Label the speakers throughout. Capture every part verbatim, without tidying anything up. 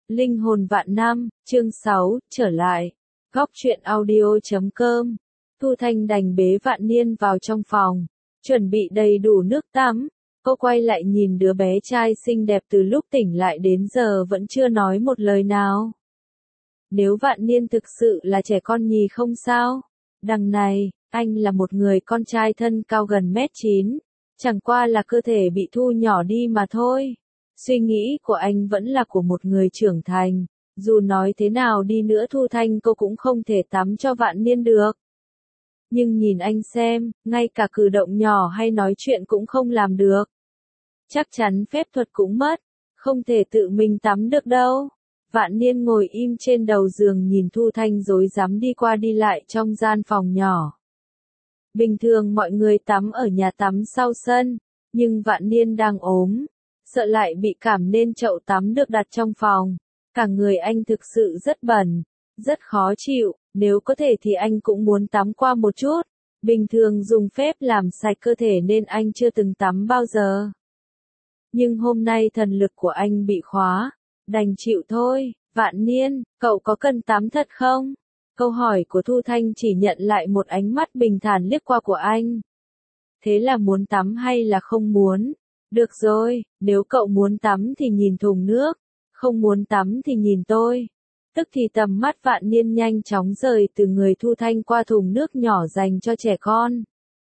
Speaker 1: Linh hồn vạn năm, chương sáu, trở lại. Góc truyện audio.com. Thu Thanh đành bế Vạn Niên vào trong phòng, chuẩn bị đầy đủ nước tắm. Cô quay lại nhìn đứa bé trai xinh đẹp từ lúc tỉnh lại đến giờ vẫn chưa nói một lời nào. Nếu Vạn Niên thực sự là trẻ con nhì không sao. Đằng này, anh là một người con trai thân cao gần mét chín, chẳng qua là cơ thể bị thu nhỏ đi mà thôi. Suy nghĩ của anh vẫn là của một người trưởng thành, dù nói thế nào đi nữa Thu Thanh cô cũng không thể tắm cho Vạn Niên được. Nhưng nhìn anh xem, ngay cả cử động nhỏ hay nói chuyện cũng không làm được. Chắc chắn phép thuật cũng mất, không thể tự mình tắm được đâu. Vạn Niên ngồi im trên đầu giường nhìn Thu Thanh rối rắm đi qua đi lại trong gian phòng nhỏ. Bình thường mọi người tắm ở nhà tắm sau sân, nhưng Vạn Niên đang ốm, sợ lại bị cảm nên chậu tắm được đặt trong phòng. Cả người anh thực sự rất bẩn, rất khó chịu, nếu có thể thì anh cũng muốn tắm qua một chút. Bình thường dùng phép làm sạch cơ thể nên anh chưa từng tắm bao giờ. Nhưng hôm nay thần lực của anh bị khóa, đành chịu thôi. Vạn Niên, cậu có cần tắm thật không? Câu hỏi của Thu Thanh chỉ nhận lại một ánh mắt bình thản liếc qua của anh. Thế là muốn tắm hay là không muốn? Được rồi, nếu cậu muốn tắm thì nhìn thùng nước, không muốn tắm thì nhìn tôi. Tức thì tầm mắt Vạn Niên nhanh chóng rời từ người Thu Thanh qua thùng nước nhỏ dành cho trẻ con.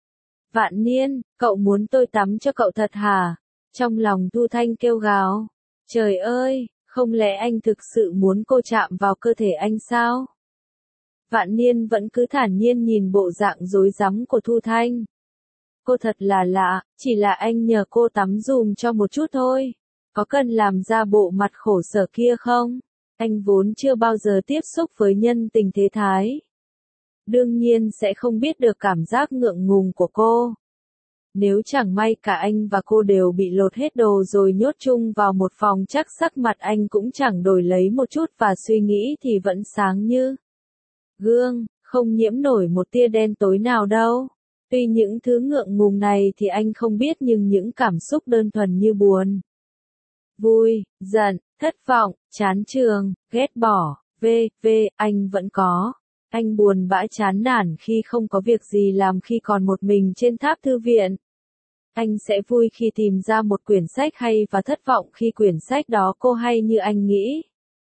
Speaker 1: Vạn Niên, cậu muốn tôi tắm cho cậu thật hả? Trong lòng Thu Thanh kêu gào. Trời ơi, không lẽ anh thực sự muốn cô chạm vào cơ thể anh sao? Vạn Niên vẫn cứ thản nhiên nhìn bộ dạng rối rắm của Thu Thanh. Cô thật là lạ, chỉ là anh nhờ cô tắm dùm cho một chút thôi. Có cần làm ra bộ mặt khổ sở kia không? Anh vốn chưa bao giờ tiếp xúc với nhân tình thế thái. Đương nhiên sẽ không biết được cảm giác ngượng ngùng của cô. Nếu chẳng may cả anh và cô đều bị lột hết đồ rồi nhốt chung vào một phòng chắc sắc mặt anh cũng chẳng đổi lấy một chút và suy nghĩ thì vẫn sáng như gương, không nhiễm nổi một tia đen tối nào đâu. Tuy những thứ ngượng ngùng này thì anh không biết nhưng những cảm xúc đơn thuần như buồn, vui, giận, thất vọng, chán chường, ghét bỏ, vê, vê, anh vẫn có. Anh buồn bã chán nản khi không có việc gì làm khi còn một mình trên tháp thư viện. Anh sẽ vui khi tìm ra một quyển sách hay và thất vọng khi quyển sách đó cô hay như anh nghĩ.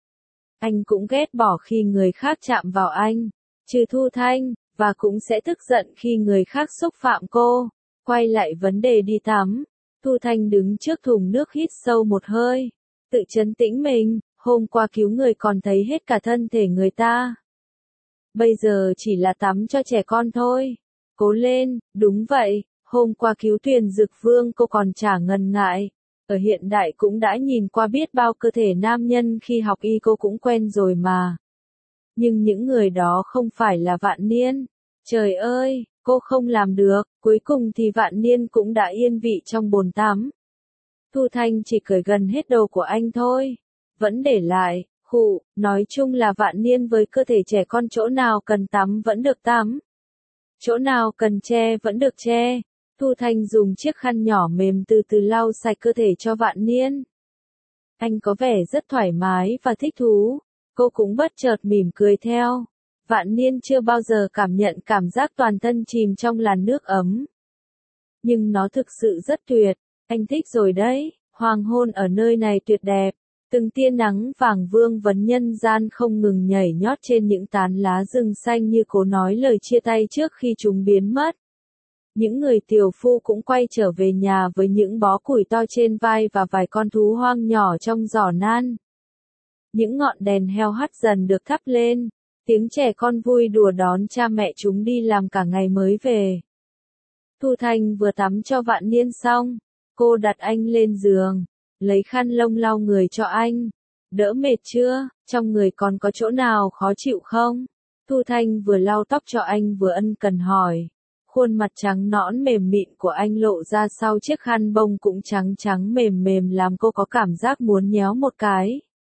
Speaker 1: Anh cũng ghét bỏ khi người khác chạm vào anh, trừ Thu Thanh, và cũng sẽ tức giận khi người khác xúc phạm cô. Quay lại vấn đề đi tắm, Thu Thanh đứng trước thùng nước hít sâu một hơi, tự trấn tĩnh mình, hôm qua cứu người còn thấy hết cả thân thể người ta. Bây giờ chỉ là tắm cho trẻ con thôi. Cố lên, đúng vậy, hôm qua cứu Tuyền Dực Vương cô còn chả ngần ngại. Ở hiện đại cũng đã nhìn qua biết bao cơ thể nam nhân khi học y cô cũng quen rồi mà. Nhưng những người đó không phải là Vạn Niên. Trời ơi, cô không làm được, cuối cùng thì Vạn Niên cũng đã yên vị trong bồn tắm. Thu Thanh chỉ cởi gần hết đồ của anh thôi, vẫn để lại, khụ, nói chung là Vạn Niên với cơ thể trẻ con chỗ nào cần tắm vẫn được tắm. Chỗ nào cần che vẫn được che. Thu Thanh dùng chiếc khăn nhỏ mềm từ từ lau sạch cơ thể cho Vạn Niên. Anh có vẻ rất thoải mái và thích thú. Cô cũng bất chợt mỉm cười theo. Vạn Niên chưa bao giờ cảm nhận cảm giác toàn thân chìm trong làn nước ấm. Nhưng nó thực sự rất tuyệt. Anh thích rồi đấy. Hoàng hôn ở nơi này tuyệt đẹp. Từng tia nắng vàng vương vấn nhân gian không ngừng nhảy nhót trên những tán lá rừng xanh như cố nói lời chia tay trước khi chúng biến mất. Những người tiều phu cũng quay trở về nhà với những bó củi to trên vai và vài con thú hoang nhỏ trong giỏ nan. Những ngọn đèn heo hắt dần được thắp lên, tiếng trẻ con vui đùa đón cha mẹ chúng đi làm cả ngày mới về. Thu Thanh vừa tắm cho Vạn Niên xong, cô đặt anh lên giường, lấy khăn lông lau người cho anh. Đỡ mệt chưa, trong người còn có chỗ nào khó chịu không? Thu Thanh vừa lau tóc cho anh vừa ân cần hỏi. Khuôn mặt trắng nõn mềm mịn của anh lộ ra sau chiếc khăn bông cũng trắng trắng mềm mềm làm cô có cảm giác muốn nhéo một cái.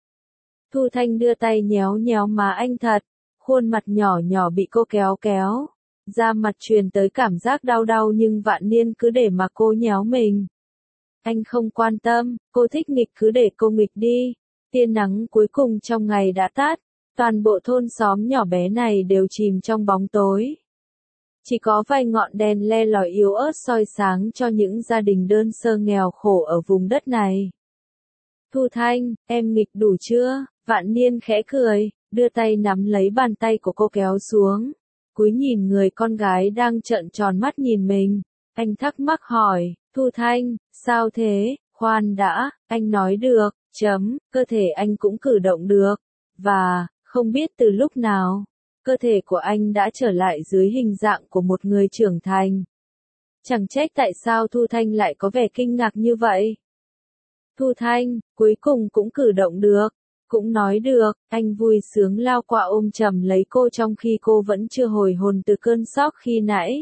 Speaker 1: Thu Thanh đưa tay nhéo nhéo má anh thật, khuôn mặt nhỏ nhỏ bị cô kéo kéo. Da mặt truyền tới cảm giác đau đau nhưng Vạn Niên cứ để mà cô nhéo mình. Anh không quan tâm, cô thích nghịch cứ để cô nghịch đi. Tia nắng cuối cùng trong ngày đã tắt, toàn bộ thôn xóm nhỏ bé này đều chìm trong bóng tối. Chỉ có vài ngọn đèn le lói yếu ớt soi sáng cho những gia đình đơn sơ nghèo khổ ở vùng đất này. Thu Thanh, em nghịch đủ chưa? Vạn Niên khẽ cười, đưa tay nắm lấy bàn tay của cô kéo xuống. Cúi nhìn người con gái đang trợn tròn mắt nhìn mình. Anh thắc mắc hỏi, Thu Thanh, sao thế? Khoan đã, anh nói được, chấm, cơ thể anh cũng cử động được. Và, không biết từ lúc nào, cơ thể của anh đã trở lại dưới hình dạng của một người trưởng thành. Chẳng trách tại sao Thu Thanh lại có vẻ kinh ngạc như vậy. Thu Thanh, cuối cùng cũng cử động được, cũng nói được, anh vui sướng lao qua ôm chầm lấy cô trong khi cô vẫn chưa hồi hồn từ cơn sốc khi nãy.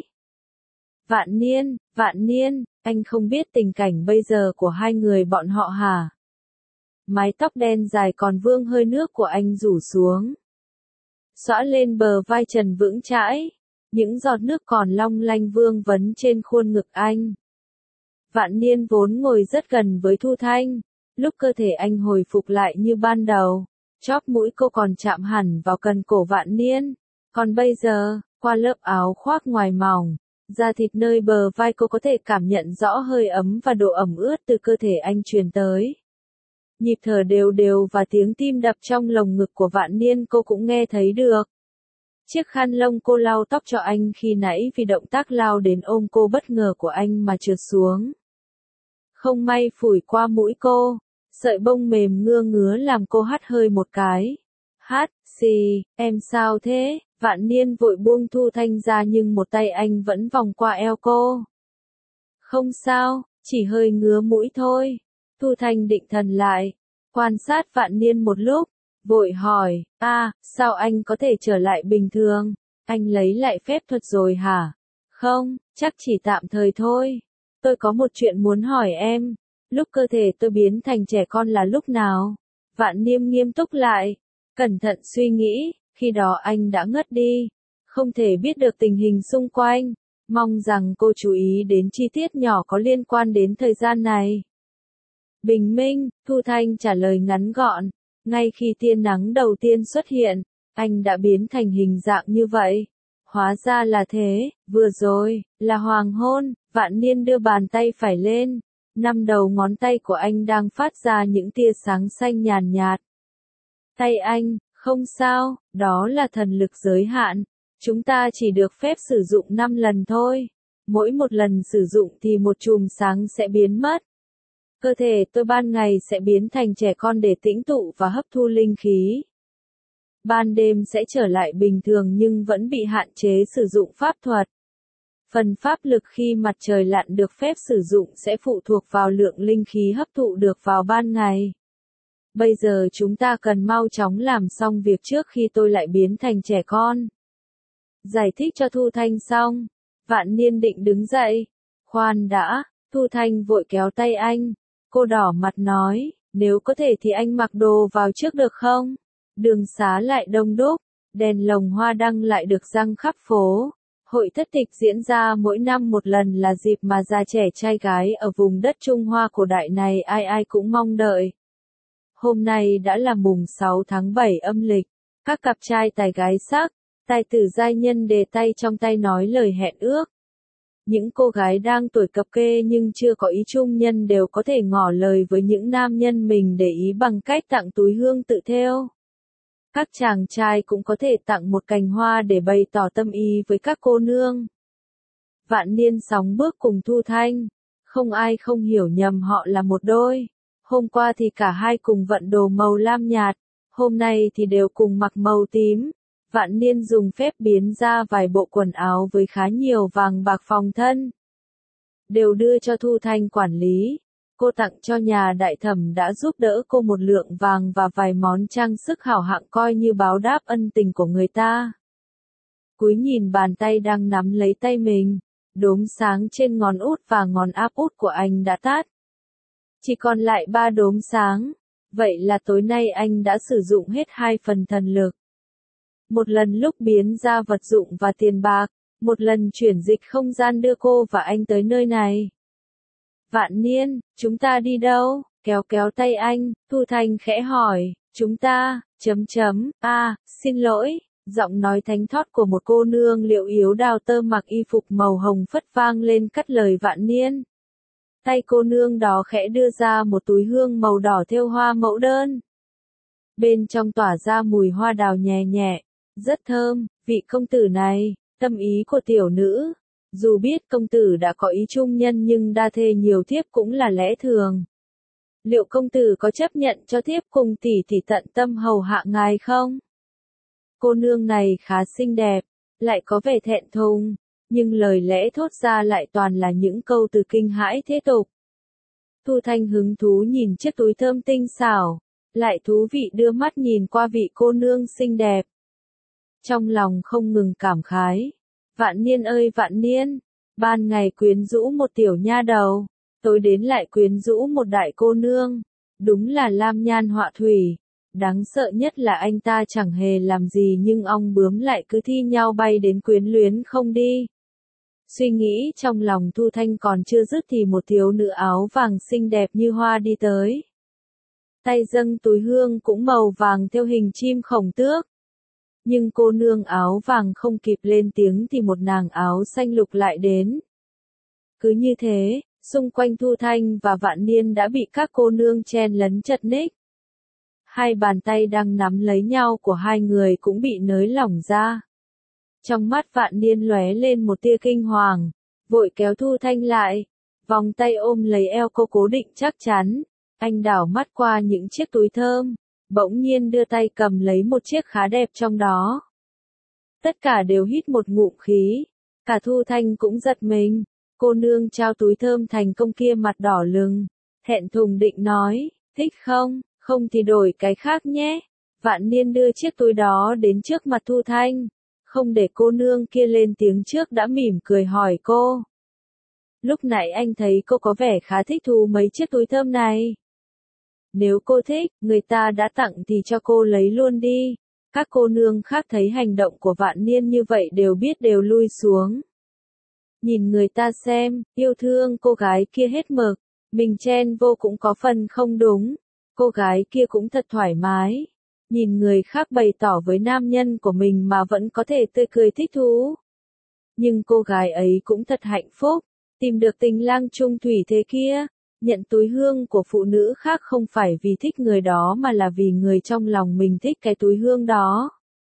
Speaker 1: Vạn Niên, Vạn Niên, anh không biết tình cảnh bây giờ của hai người bọn họ hả? Mái tóc đen dài còn vương hơi nước của anh rủ xuống, xõa lên bờ vai trần vững chãi, những giọt nước còn long lanh vương vấn trên khuôn ngực anh. Vạn Niên vốn ngồi rất gần với Thu Thanh, lúc cơ thể anh hồi phục lại như ban đầu, chóp mũi cô còn chạm hẳn vào cần cổ Vạn Niên, còn bây giờ, qua lớp áo khoác ngoài mỏng, da thịt nơi bờ vai cô có thể cảm nhận rõ hơi ấm và độ ẩm ướt từ cơ thể anh truyền tới. Nhịp thở đều đều và tiếng tim đập trong lồng ngực của Vạn Niên cô cũng nghe thấy được. Chiếc khăn lông cô lau tóc cho anh khi nãy vì động tác lao đến ôm cô bất ngờ của anh mà trượt xuống. Không may phủi qua mũi cô, sợi bông mềm ngưa ngứa làm cô hắt hơi một cái. Hát, xì, em sao thế? Vạn Niên vội buông Thu Thanh ra nhưng một tay anh vẫn vòng qua eo cô. Không sao, chỉ hơi ngứa mũi thôi. Thu Thanh định thần lại, quan sát Vạn Niên một lúc, vội hỏi, a, à, sao anh có thể trở lại bình thường? Anh lấy lại phép thuật rồi hả? Không, chắc chỉ tạm thời thôi. Tôi có một chuyện muốn hỏi em, lúc cơ thể tôi biến thành trẻ con là lúc nào? Vạn Niên nghiêm túc lại, cẩn thận suy nghĩ, khi đó anh đã ngất đi, không thể biết được tình hình xung quanh, mong rằng cô chú ý đến chi tiết nhỏ có liên quan đến thời gian này. Bình minh, Thu Thanh trả lời ngắn gọn, ngay khi tia nắng đầu tiên xuất hiện, anh đã biến thành hình dạng như vậy. Hóa ra là thế, vừa rồi, là hoàng hôn, Vạn Niên đưa bàn tay phải lên, năm đầu ngón tay của anh đang phát ra những tia sáng xanh nhàn nhạt. Tay anh, không sao, đó là thần lực giới hạn, chúng ta chỉ được phép sử dụng năm lần thôi, mỗi một lần sử dụng thì một chùm sáng sẽ biến mất. Cơ thể tôi ban ngày sẽ biến thành trẻ con để tĩnh tụ và hấp thu linh khí. Ban đêm sẽ trở lại bình thường nhưng vẫn bị hạn chế sử dụng pháp thuật. Phần pháp lực khi mặt trời lặn được phép sử dụng sẽ phụ thuộc vào lượng linh khí hấp thụ được vào ban ngày. Bây giờ chúng ta cần mau chóng làm xong việc trước khi tôi lại biến thành trẻ con. Giải thích cho Thu Thanh xong, Vạn Niên định đứng dậy. Khoan đã, Thu Thanh vội kéo tay anh. Cô đỏ mặt nói, nếu có thể thì anh mặc đồ vào trước được không? Đường xá lại đông đúc, đèn lồng hoa đăng lại được răng khắp phố. Hội thất tịch diễn ra mỗi năm một lần là dịp mà già trẻ trai gái ở vùng đất Trung Hoa cổ đại này ai ai cũng mong đợi. Hôm nay đã là mùng sáu tháng bảy âm lịch, các cặp trai tài gái sắc, tài tử giai nhân đề tay trong tay nói lời hẹn ước. Những cô gái đang tuổi cập kê nhưng chưa có ý chung nhân đều có thể ngỏ lời với những nam nhân mình để ý bằng cách tặng túi hương tự thêu. Các chàng trai cũng có thể tặng một cành hoa để bày tỏ tâm ý với các cô nương. Vạn Niên sóng bước cùng Thu Thanh, không ai không hiểu nhầm họ là một đôi. Hôm qua thì cả hai cùng vận đồ màu lam nhạt, hôm nay thì đều cùng mặc màu tím. Vạn Niên dùng phép biến ra vài bộ quần áo với khá nhiều vàng bạc phòng thân. Đều đưa cho Thu Thanh quản lý. Cô tặng cho nhà đại thẩm đã giúp đỡ cô một lượng vàng và vài món trang sức hảo hạng coi như báo đáp ân tình của người ta. Cúi nhìn bàn tay đang nắm lấy tay mình, đốm sáng trên ngón út và ngón áp út của anh đã tắt. Chỉ còn lại ba đốm sáng, vậy là tối nay anh đã sử dụng hết hai phần thần lực. Một lần lúc biến ra vật dụng và tiền bạc, một lần chuyển dịch không gian đưa cô và anh tới nơi này. Vạn Niên, chúng ta đi đâu? Kéo kéo tay anh, Thu Thanh khẽ hỏi, chúng ta, chấm chấm, a à, xin lỗi, giọng nói thánh thót của một cô nương liệu yếu đào tơ mặc y phục màu hồng phất vang lên cắt lời Vạn Niên. Tay cô nương đó khẽ đưa ra một túi hương màu đỏ thêu hoa mẫu đơn. Bên trong tỏa ra mùi hoa đào nhẹ nhẹ, rất thơm, vị công tử này, tâm ý của tiểu nữ. Dù biết công tử đã có ý chung nhân nhưng đa thê nhiều thiếp cũng là lẽ thường. Liệu công tử có chấp nhận cho thiếp cùng tỷ tỷ tận tâm hầu hạ ngài không? Cô nương này khá xinh đẹp, lại có vẻ thẹn thùng, nhưng lời lẽ thốt ra lại toàn là những câu từ kinh hãi thế tục. Thu Thanh hứng thú nhìn chiếc túi thơm tinh xảo, lại thú vị đưa mắt nhìn qua vị cô nương xinh đẹp. Trong lòng không ngừng cảm khái. Vạn Niên ơi Vạn Niên, ban ngày quyến rũ một tiểu nha đầu, tối đến lại quyến rũ một đại cô nương, đúng là lam nhan họa thủy. Đáng sợ nhất là anh ta chẳng hề làm gì nhưng ong bướm lại cứ thi nhau bay đến quyến luyến không đi. Suy nghĩ trong lòng Thu Thanh còn chưa dứt thì một thiếu nữ áo vàng xinh đẹp như hoa đi tới. Tay dâng túi hương cũng màu vàng theo hình chim khổng tước. Nhưng cô nương áo vàng không kịp lên tiếng thì một nàng áo xanh lục lại đến. Cứ như thế, xung quanh Thu Thanh và Vạn Niên đã bị các cô nương chen lấn chật ních. Hai bàn tay đang nắm lấy nhau của hai người cũng bị nới lỏng ra. Trong mắt Vạn Niên lóe lên một tia kinh hoàng, vội kéo Thu Thanh lại, vòng tay ôm lấy eo cô cố định chắc chắn. Anh đảo mắt qua những chiếc túi thơm, bỗng nhiên đưa tay cầm lấy một chiếc khá đẹp trong đó. Tất cả đều hít một ngụm khí, cả Thu Thanh cũng giật mình. Cô nương trao túi thơm thành công kia mặt đỏ lừng, thẹn thùng định nói, thích không, không thì đổi cái khác nhé. Vạn Niên đưa chiếc túi đó đến trước mặt Thu Thanh, không để cô nương kia lên tiếng trước đã mỉm cười hỏi cô. Lúc nãy anh thấy cô có vẻ khá thích thú mấy chiếc túi thơm này. Nếu cô thích, người ta đã tặng thì cho cô lấy luôn đi. Các cô nương khác thấy hành động của Vạn Niên như vậy đều biết đều lui xuống. Nhìn người ta xem, yêu thương cô gái kia hết mực, mình chen vô cũng có phần không đúng. Cô gái kia cũng thật thoải mái. Nhìn người khác bày tỏ với nam nhân của mình mà vẫn có thể tươi cười thích thú. Nhưng cô gái ấy cũng thật hạnh phúc, tìm được tình lang chung thủy thế kia. Nhận túi hương của phụ nữ khác không phải vì thích người đó mà là vì người trong lòng mình thích cái túi hương đó.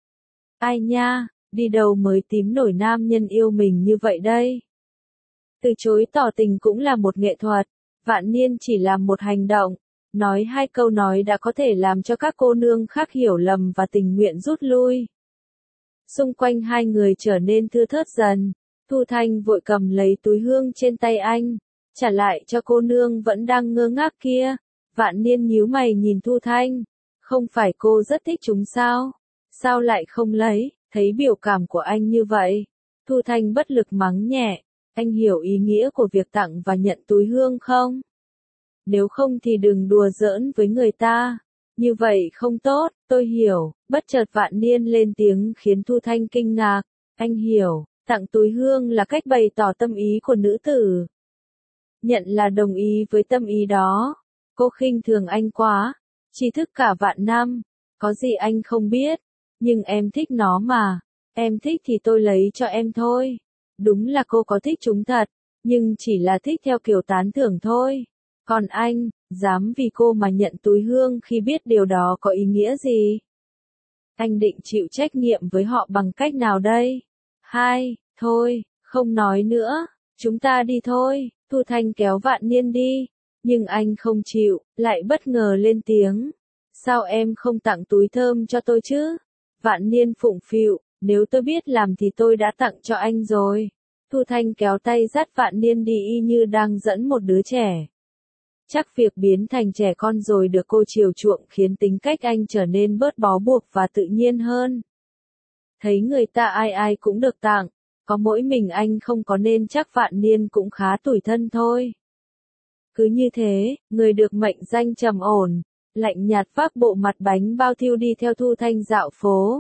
Speaker 1: Ai nha, đi đâu mới tím nổi nam nhân yêu mình như vậy đây? Từ chối tỏ tình cũng là một nghệ thuật, Vạn Niên chỉ làm một hành động, nói hai câu nói đã có thể làm cho các cô nương khác hiểu lầm và tình nguyện rút lui. Xung quanh hai người trở nên thưa thớt dần, Thu Thanh vội cầm lấy túi hương trên tay anh, trả lại cho cô nương vẫn đang ngơ ngác kia. Vạn Niên nhíu mày nhìn Thu Thanh, không phải cô rất thích chúng sao? Sao lại không lấy? Thấy biểu cảm của anh như vậy, Thu Thanh bất lực mắng nhẹ, anh hiểu ý nghĩa của việc tặng và nhận túi hương không? Nếu không thì đừng đùa giỡn với người ta, như vậy không tốt. Tôi hiểu. Bất chợt Vạn Niên lên tiếng khiến Thu Thanh kinh ngạc, anh hiểu, tặng túi hương là cách bày tỏ tâm ý của nữ tử. Nhận là đồng ý với tâm ý đó. Cô khinh thường anh quá, tri thức cả vạn năm, có gì anh không biết, nhưng em thích nó mà, em thích thì tôi lấy cho em thôi. Đúng là cô có thích chúng thật, nhưng chỉ là thích theo kiểu tán thưởng thôi. Còn anh, dám vì cô mà nhận túi hương khi biết điều đó có ý nghĩa gì? Anh định chịu trách nhiệm với họ bằng cách nào đây? Hai, thôi, không nói nữa, chúng ta đi thôi. Thu Thanh kéo Vạn Niên đi, nhưng anh không chịu, lại bất ngờ lên tiếng. Sao em không tặng túi thơm cho tôi chứ? Vạn Niên phụng phịu, nếu tôi biết làm thì tôi đã tặng cho anh rồi. Thu Thanh kéo tay dắt Vạn Niên đi y như đang dẫn một đứa trẻ. Chắc việc biến thành trẻ con rồi được cô chiều chuộng khiến tính cách anh trở nên bớt bó buộc và tự nhiên hơn. Thấy người ta ai ai cũng được tặng, có mỗi mình anh không có nên chắc Vạn Niên cũng khá tủi thân thôi. Cứ như thế, người được mệnh danh trầm ổn, lạnh nhạt vác bộ mặt bánh bao thiêu đi theo Thu Thanh dạo phố.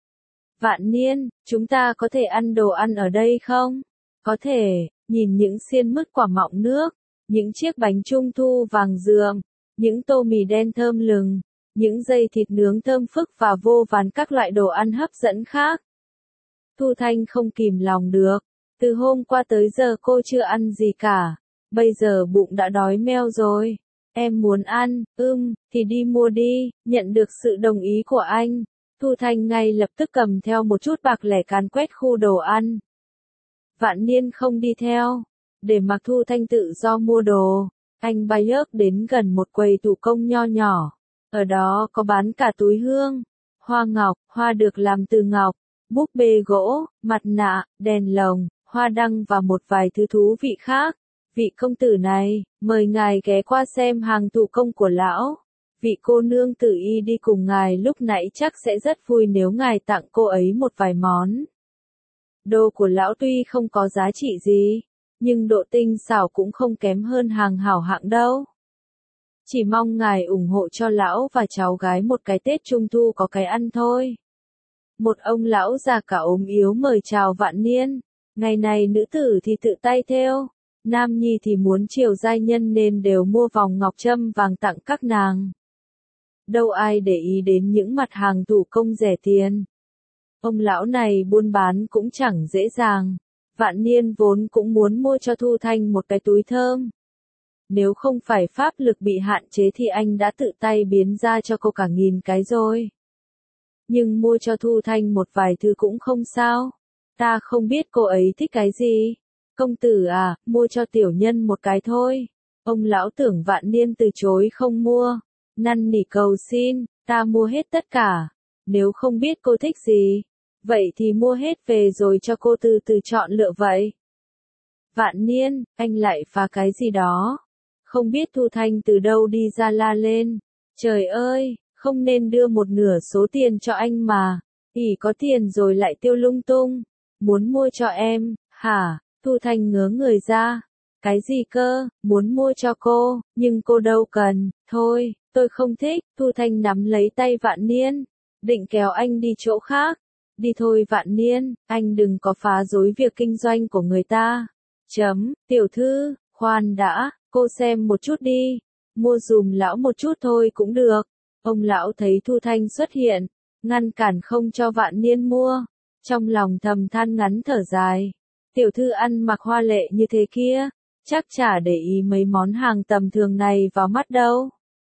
Speaker 1: Vạn Niên, chúng ta có thể ăn đồ ăn ở đây không? Có thể, nhìn những xiên mứt quả mọng nước, những chiếc bánh trung thu vàng dườm, những tô mì đen thơm lừng, những dây thịt nướng thơm phức và vô vàn các loại đồ ăn hấp dẫn khác. Thu Thanh không kìm lòng được, từ hôm qua tới giờ cô chưa ăn gì cả, bây giờ bụng đã đói meo rồi. Em muốn ăn, ưm, thì đi mua đi, nhận được sự đồng ý của anh. Thu Thanh ngay lập tức cầm theo một chút bạc lẻ càn quét khu đồ ăn. Vạn Niên không đi theo, để mặc Thu Thanh tự do mua đồ. Anh bay ớt đến gần một quầy thủ công nho nhỏ. Ở đó có bán cả túi hương, hoa ngọc, hoa được làm từ ngọc, búp bê gỗ, mặt nạ, đèn lồng, hoa đăng và một vài thứ thú vị khác. Vị công tử này, mời ngài ghé qua xem hàng thủ công của lão. Vị cô nương tử y đi cùng ngài lúc nãy chắc sẽ rất vui nếu ngài tặng cô ấy một vài món. Đồ của lão tuy không có giá trị gì, nhưng độ tinh xảo cũng không kém hơn hàng hảo hạng đâu. Chỉ mong ngài ủng hộ cho lão và cháu gái một cái Tết Trung Thu có cái ăn thôi. Một ông lão già cả ốm yếu mời chào Vạn Niên. Ngày này nữ tử thì tự tay thêu, nam nhi thì muốn chiều giai nhân nên đều mua vòng ngọc trâm vàng tặng các nàng. Đâu ai để ý đến những mặt hàng thủ công rẻ tiền. Ông lão này buôn bán cũng chẳng dễ dàng. Vạn Niên vốn cũng muốn mua cho Thu Thanh một cái túi thơm. Nếu không phải pháp lực bị hạn chế thì anh đã tự tay biến ra cho cô cả nghìn cái rồi. Nhưng mua cho Thu Thanh một vài thứ cũng không sao. Ta không biết cô ấy thích cái gì. Công tử à, mua cho tiểu nhân một cái thôi. Ông lão tưởng Vạn Niên từ chối không mua. Năn nỉ cầu xin, ta mua hết tất cả. Nếu không biết cô thích gì, vậy thì mua hết về rồi cho cô từ từ chọn lựa vậy. Vạn Niên, anh lại phá cái gì đó. Không biết Thu Thanh từ đâu đi ra la lên. Trời ơi, không nên đưa một nửa số tiền cho anh mà. ỉ có tiền rồi lại tiêu lung tung. Muốn mua cho em, hả? Thu Thanh ngớ người ra. Cái gì cơ, muốn mua cho cô, nhưng cô đâu cần, thôi, tôi không thích. Thu Thanh nắm lấy tay Vạn Niên, định kéo anh đi chỗ khác. Đi thôi Vạn Niên, anh đừng có phá rối việc kinh doanh của người ta. Chấm, tiểu thư, khoan đã, cô xem một chút đi, mua dùm lão một chút thôi cũng được. Ông lão thấy Thu Thanh xuất hiện, ngăn cản không cho Vạn Niên mua, trong lòng thầm than ngắn thở dài. Tiểu thư ăn mặc hoa lệ như thế kia, chắc chả để ý mấy món hàng tầm thường này vào mắt đâu.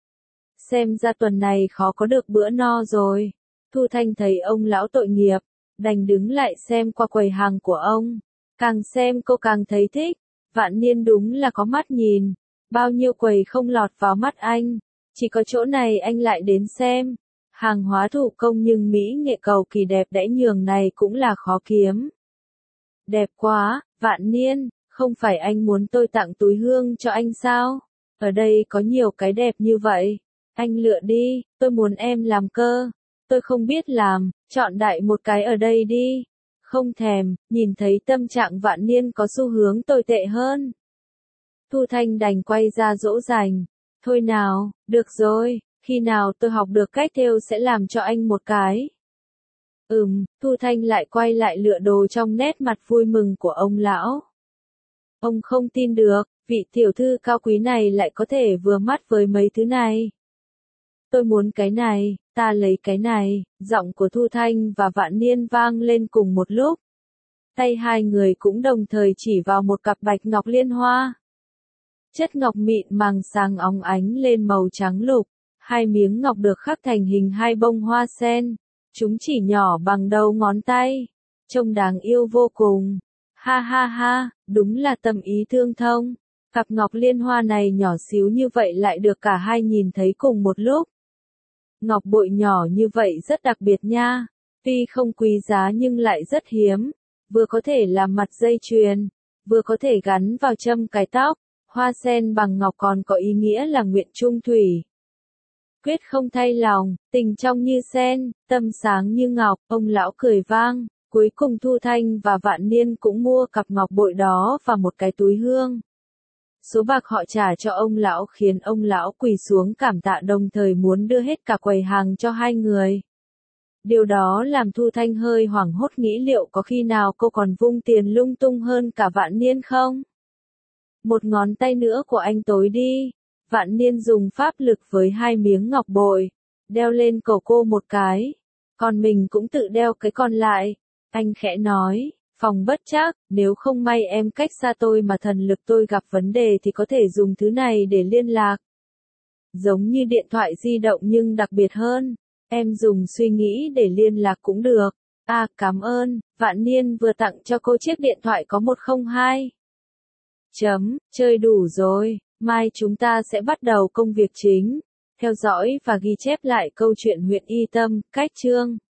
Speaker 1: Xem ra tuần này khó có được bữa no rồi. Thu Thanh thấy ông lão tội nghiệp, đành đứng lại xem qua quầy hàng của ông. Càng xem cô càng thấy thích. Vạn Niên đúng là có mắt nhìn. Bao nhiêu quầy không lọt vào mắt anh. Chỉ có chỗ này anh lại đến xem. Hàng hóa thủ công nhưng mỹ nghệ cầu kỳ đẹp đẽ nhường này cũng là khó kiếm. Đẹp quá, Vạn Niên, không phải anh muốn tôi tặng túi hương cho anh sao? Ở đây có nhiều cái đẹp như vậy. Anh lựa đi, tôi muốn em làm cơ. Tôi không biết làm, chọn đại một cái ở đây đi. Không thèm, nhìn thấy tâm trạng Vạn Niên có xu hướng tồi tệ hơn. Thu Thanh đành quay ra dỗ dành. Thôi nào, được rồi, khi nào tôi học được cách thêu sẽ làm cho anh một cái. Ừm, Thu Thanh lại quay lại lựa đồ trong nét mặt vui mừng của ông lão. Ông không tin được, vị tiểu thư cao quý này lại có thể vừa mắt với mấy thứ này. Tôi muốn cái này, ta lấy cái này, giọng của Thu Thanh và Vạn Niên vang lên cùng một lúc. Tay hai người cũng đồng thời chỉ vào một cặp bạch ngọc liên hoa. Chất ngọc mịn màng sáng óng ánh lên màu trắng lục, hai miếng ngọc được khắc thành hình hai bông hoa sen, chúng chỉ nhỏ bằng đầu ngón tay, trông đáng yêu vô cùng. Ha ha ha, đúng là tâm ý tương thông. Cặp ngọc liên hoa này nhỏ xíu như vậy lại được cả hai nhìn thấy cùng một lúc. Ngọc bội nhỏ như vậy rất đặc biệt nha, tuy không quý giá nhưng lại rất hiếm, vừa có thể làm mặt dây chuyền, vừa có thể gắn vào châm cài tóc. Hoa sen bằng ngọc còn có ý nghĩa là nguyện trung thủy. Quyết không thay lòng, tình trong như sen, tâm sáng như ngọc. Ông lão cười vang, cuối cùng Thu Thanh và Vạn Niên cũng mua cặp ngọc bội đó và một cái túi hương. Số bạc họ trả cho ông lão khiến ông lão quỳ xuống cảm tạ, đồng thời muốn đưa hết cả quầy hàng cho hai người. Điều đó làm Thu Thanh hơi hoảng hốt, nghĩ liệu có khi nào cô còn vung tiền lung tung hơn cả Vạn Niên không? Một ngón tay nữa của anh tối đi. Vạn Niên dùng pháp lực với hai miếng ngọc bội, đeo lên cổ cô một cái, còn mình cũng tự đeo cái còn lại. Anh khẽ nói, phòng bất trắc, nếu không may em cách xa tôi mà thần lực tôi gặp vấn đề thì có thể dùng thứ này để liên lạc. Giống như điện thoại di động nhưng đặc biệt hơn, em dùng suy nghĩ để liên lạc cũng được. À, cảm ơn, Vạn Niên vừa tặng cho cô chiếc điện thoại có một không hai. Chấm, chơi đủ rồi, mai chúng ta sẽ bắt đầu công việc chính. Theo dõi và ghi chép lại câu chuyện huyện Y Tâm, cách chương.